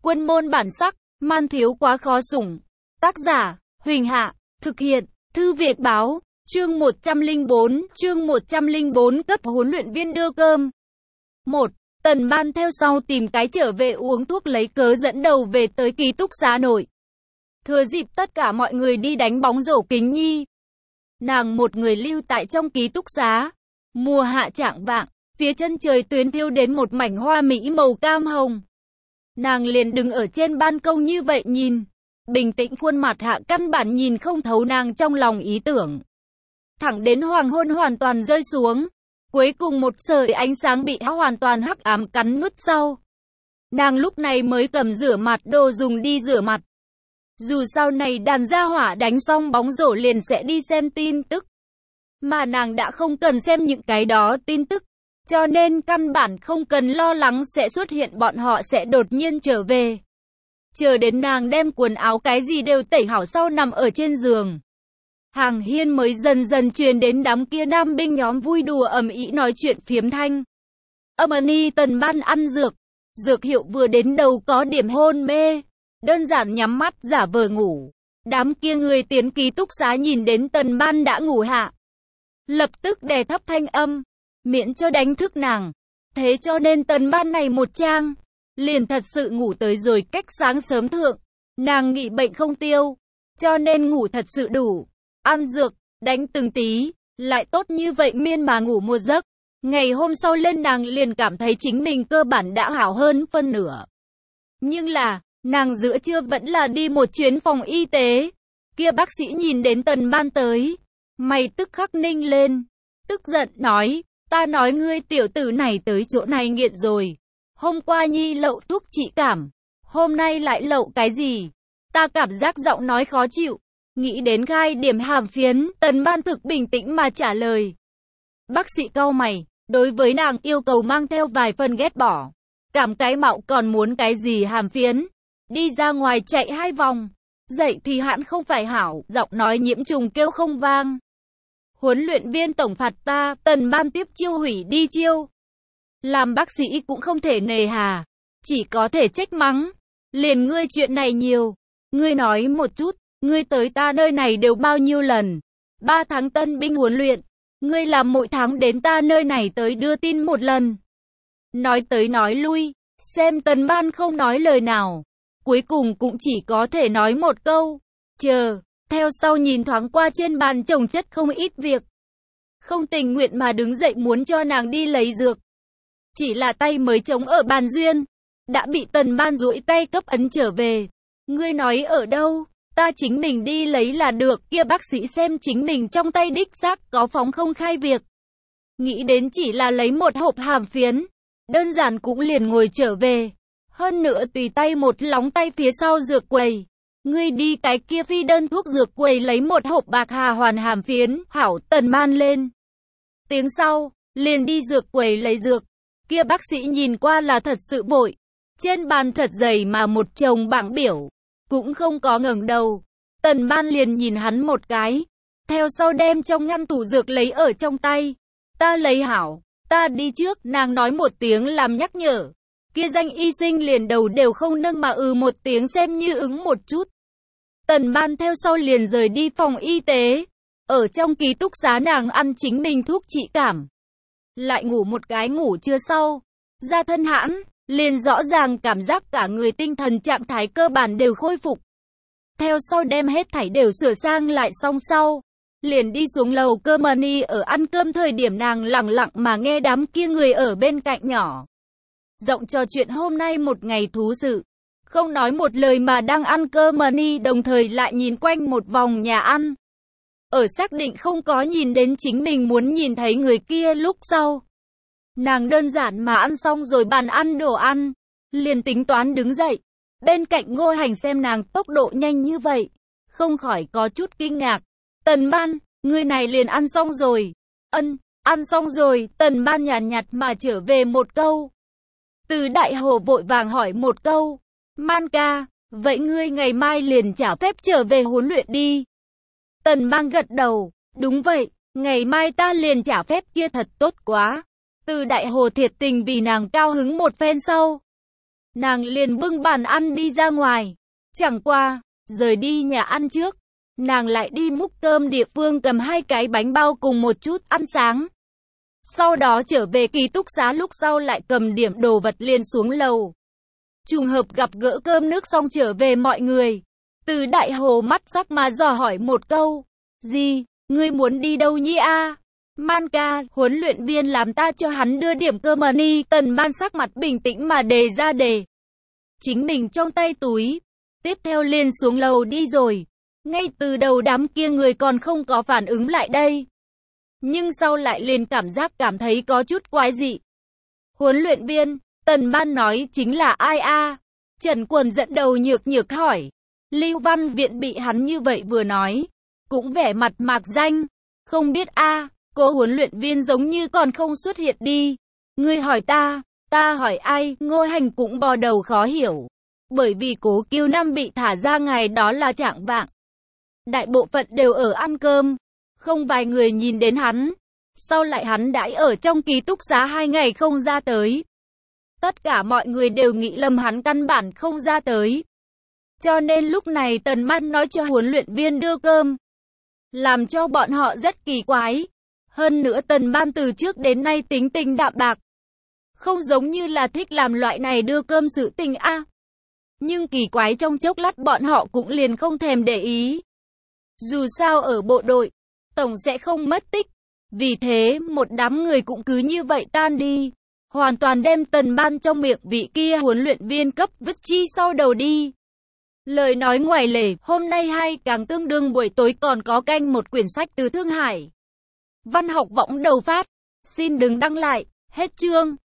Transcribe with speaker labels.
Speaker 1: Quân môn bản sắc, man thiếu quá khó sủng. Tác giả, Huỳnh Hạ, thực hiện, Thư Việt Báo, chương 104, cấp huấn luyện viên đưa cơm. 1. Tần Ban theo sau tìm cái trở về uống thuốc lấy cớ dẫn đầu về tới ký túc xá nội. Thừa dịp tất cả mọi người đi đánh bóng rổ Kính Nhi, nàng một người lưu tại trong ký túc xá. Mùa hạ chạng vạng, phía chân trời tuyến thiêu đến một mảnh hoa mỹ màu cam hồng. Nàng liền đứng ở trên ban công như vậy nhìn, bình tĩnh khuôn mặt hạ căn bản nhìn không thấu nàng trong lòng ý tưởng. Thẳng đến hoàng hôn hoàn toàn rơi xuống, cuối cùng một sợi ánh sáng bị hoàn toàn hắc ám cắn nuốt sau. Nàng lúc này mới cầm rửa mặt đồ dùng đi rửa mặt. Dù sau này đàn gia hỏa đánh xong bóng rổ liền sẽ đi xem tin tức. Mà nàng đã không cần xem những cái đó tin tức, cho nên căn bản không cần lo lắng sẽ xuất hiện bọn họ sẽ đột nhiên trở về. Chờ đến nàng đem quần áo cái gì đều tẩy hảo sau nằm ở trên giường, hàng hiên mới dần dần truyền đến đám kia nam binh nhóm vui đùa ầm ĩ nói chuyện phiếm thanh. Amani Tần Ban ăn dược hiệu vừa đến đầu có điểm hôn mê, đơn giản nhắm mắt giả vờ ngủ. Đám kia người tiến ký túc xá nhìn đến Tần Ban đã ngủ hạ, lập tức đè thấp thanh âm, miễn cho đánh thức nàng. Thế cho nên Tần Ban này một trang, liền thật sự ngủ tới rồi cách sáng sớm thượng. Nàng nghĩ bệnh không tiêu, cho nên ngủ thật sự đủ. Ăn dược, đánh từng tí, lại tốt như vậy miên mà ngủ một giấc. Ngày hôm sau lên nàng liền cảm thấy chính mình cơ bản đã hảo hơn phân nửa. Nhưng là, nàng giữa trưa vẫn là đi một chuyến phòng y tế. Kia bác sĩ nhìn đến Tần Ban tới, mày tức khắc ninh lên, tức giận nói, ta nói ngươi tiểu tử này tới chỗ này nghiện rồi. Hôm qua Nhi lậu thuốc trị cảm, hôm nay lại lậu cái gì? Ta cảm giác giọng nói khó chịu, nghĩ đến gai điểm hàm phiến. Tần Ban thực bình tĩnh mà trả lời. Bác sĩ cau mày, đối với nàng yêu cầu mang theo vài phần ghét bỏ. Cảm cái mạo còn muốn cái gì hàm phiến? Đi ra ngoài chạy 2 vòng, dậy thì hãn không phải hảo. Giọng nói nhiễm trùng kêu không vang. Huấn luyện viên tổng phạt ta. Tần Ban tiếp chiêu hủy đi chiêu. Làm bác sĩ cũng không thể nề hà, chỉ có thể trách mắng. Liền ngươi chuyện này nhiều, ngươi nói một chút, ngươi tới ta nơi này đều bao nhiêu lần? 3 tháng tân binh huấn luyện, ngươi làm mỗi tháng đến ta nơi này tới đưa tin một lần. Nói tới nói lui, xem Tần Ban không nói lời nào, cuối cùng cũng chỉ có thể nói một câu, chờ. Theo sau nhìn thoáng qua trên bàn chồng chất không ít việc, không tình nguyện mà đứng dậy muốn cho nàng đi lấy dược. Chỉ là tay mới chống ở bàn duyên, đã bị Tần Ban duỗi tay cấp ấn trở về. Ngươi nói ở đâu, ta chính mình đi lấy là được. Kia bác sĩ xem chính mình trong tay đích xác có phóng không khai việc, nghĩ đến chỉ là lấy một hộp hàm phiến, đơn giản cũng liền ngồi trở về. Hơn nữa tùy tay một lóng tay phía sau dược quầy. Ngươi đi cái kia phi đơn thuốc dược quầy lấy một hộp bạc hà hoàn hàm phiến. Hảo. Tần Ban lên tiếng sau, liền đi dược quầy lấy dược. Kia bác sĩ nhìn qua là thật sự vội, trên bàn thật dày mà một chồng bảng biểu, cũng không có ngẩng đầu. Tần Ban liền nhìn hắn một cái, theo sau đem trong ngăn tủ dược lấy ở trong tay. Ta lấy hảo, ta đi trước. Nàng nói một tiếng làm nhắc nhở, kia danh y sinh liền đầu đều không nâng mà một tiếng xem như ứng một chút. Tần Ban theo sau liền rời đi phòng y tế. Ở trong ký túc xá nàng ăn chính mình thuốc trị cảm, lại ngủ một cái ngủ trưa sau, ra thân hãn, liền rõ ràng cảm giác cả người tinh thần trạng thái cơ bản đều khôi phục. Theo sau đem hết thảy đều sửa sang lại xong sau, liền đi xuống lầu cơm. Mani ở ăn cơm thời điểm nàng lặng lặng mà nghe đám kia người ở bên cạnh nhỏ rộng trò chuyện hôm nay một ngày thú sự, không nói một lời mà đang ăn cơm. Mani đồng thời lại nhìn quanh một vòng nhà ăn. Ở xác định không có nhìn đến chính mình muốn nhìn thấy người kia lúc sau, nàng đơn giản mà ăn xong rồi bàn ăn đồ ăn, liền tính toán đứng dậy. Bên cạnh Ngô Hành xem nàng tốc độ nhanh như vậy, không khỏi có chút kinh ngạc. Tần Ban, người này liền ăn xong rồi? Ăn xong rồi. Tần Ban nhàn nhạt mà trở về một câu. Từ Đại Hồ vội vàng hỏi một câu, Man ca, vậy ngươi ngày mai liền trả phép trở về huấn luyện đi. Tần Ban gật đầu, đúng vậy, ngày mai ta liền trả phép. Kia thật tốt quá. Từ Đại Hồ thiệt tình vì nàng cao hứng một phen sau, nàng liền bưng bàn ăn đi ra ngoài. Chẳng qua, rời đi nhà ăn trước, nàng lại đi múc cơm địa phương cầm 2 cái bánh bao cùng một chút ăn sáng. Sau đó trở về ký túc xá, lúc sau lại cầm điểm đồ vật liền xuống lầu. Trùng hợp gặp gỡ cơm nước xong trở về mọi người. Từ Đại Hồ mắt sắc mà dò hỏi một câu. Gì, ngươi muốn đi đâu nhỉ a? Man ca, huấn luyện viên làm ta cho hắn đưa điểm cơm mà ni. Tần Man sắc mặt bình tĩnh mà đề ra đề chính mình trong tay túi. Tiếp theo liền xuống lầu đi rồi. Ngay từ đầu đám kia người còn không có phản ứng lại đây. Nhưng sau lại liền cảm thấy có chút quái dị. Huấn luyện viên, Tần Man nói chính là ai a? Trần Quần dẫn đầu nhược hỏi. Lưu Văn Viện bị hắn như vậy vừa nói, cũng vẻ mặt mạc danh. Không biết a, cô huấn luyện viên giống như còn không xuất hiện đi. Ngươi hỏi ta hỏi ai? Ngô Hành cũng bò đầu khó hiểu. Bởi vì Cố Kiêu Nam bị thả ra ngày đó là trạng vạng. Đại bộ phận đều ở ăn cơm. Không vài người nhìn đến hắn. Sau lại hắn đãi ở trong ký túc xá 2 ngày không ra tới. Tất cả mọi người đều nghĩ lầm hắn căn bản không ra tới. Cho nên lúc này Tần Man nói cho huấn luyện viên đưa cơm. Làm cho bọn họ rất kỳ quái. Hơn nữa Tần Man từ trước đến nay tính tình đạm bạc. Không giống như là thích làm loại này đưa cơm sự tình a. Nhưng kỳ quái trong chốc lát bọn họ cũng liền không thèm để ý. Dù sao ở bộ đội, tổng sẽ không mất tích. Vì thế một đám người cũng cứ như vậy tan đi. Hoàn toàn đem Tần Man trong miệng vị kia huấn luyện viên cấp vứt chi sau đầu đi. Lời nói ngoài lề, hôm nay hay càng tương đương buổi tối còn có canh một quyển sách từ Thương Hải. Văn học võng đầu phát. Xin đừng đăng lại, hết chương.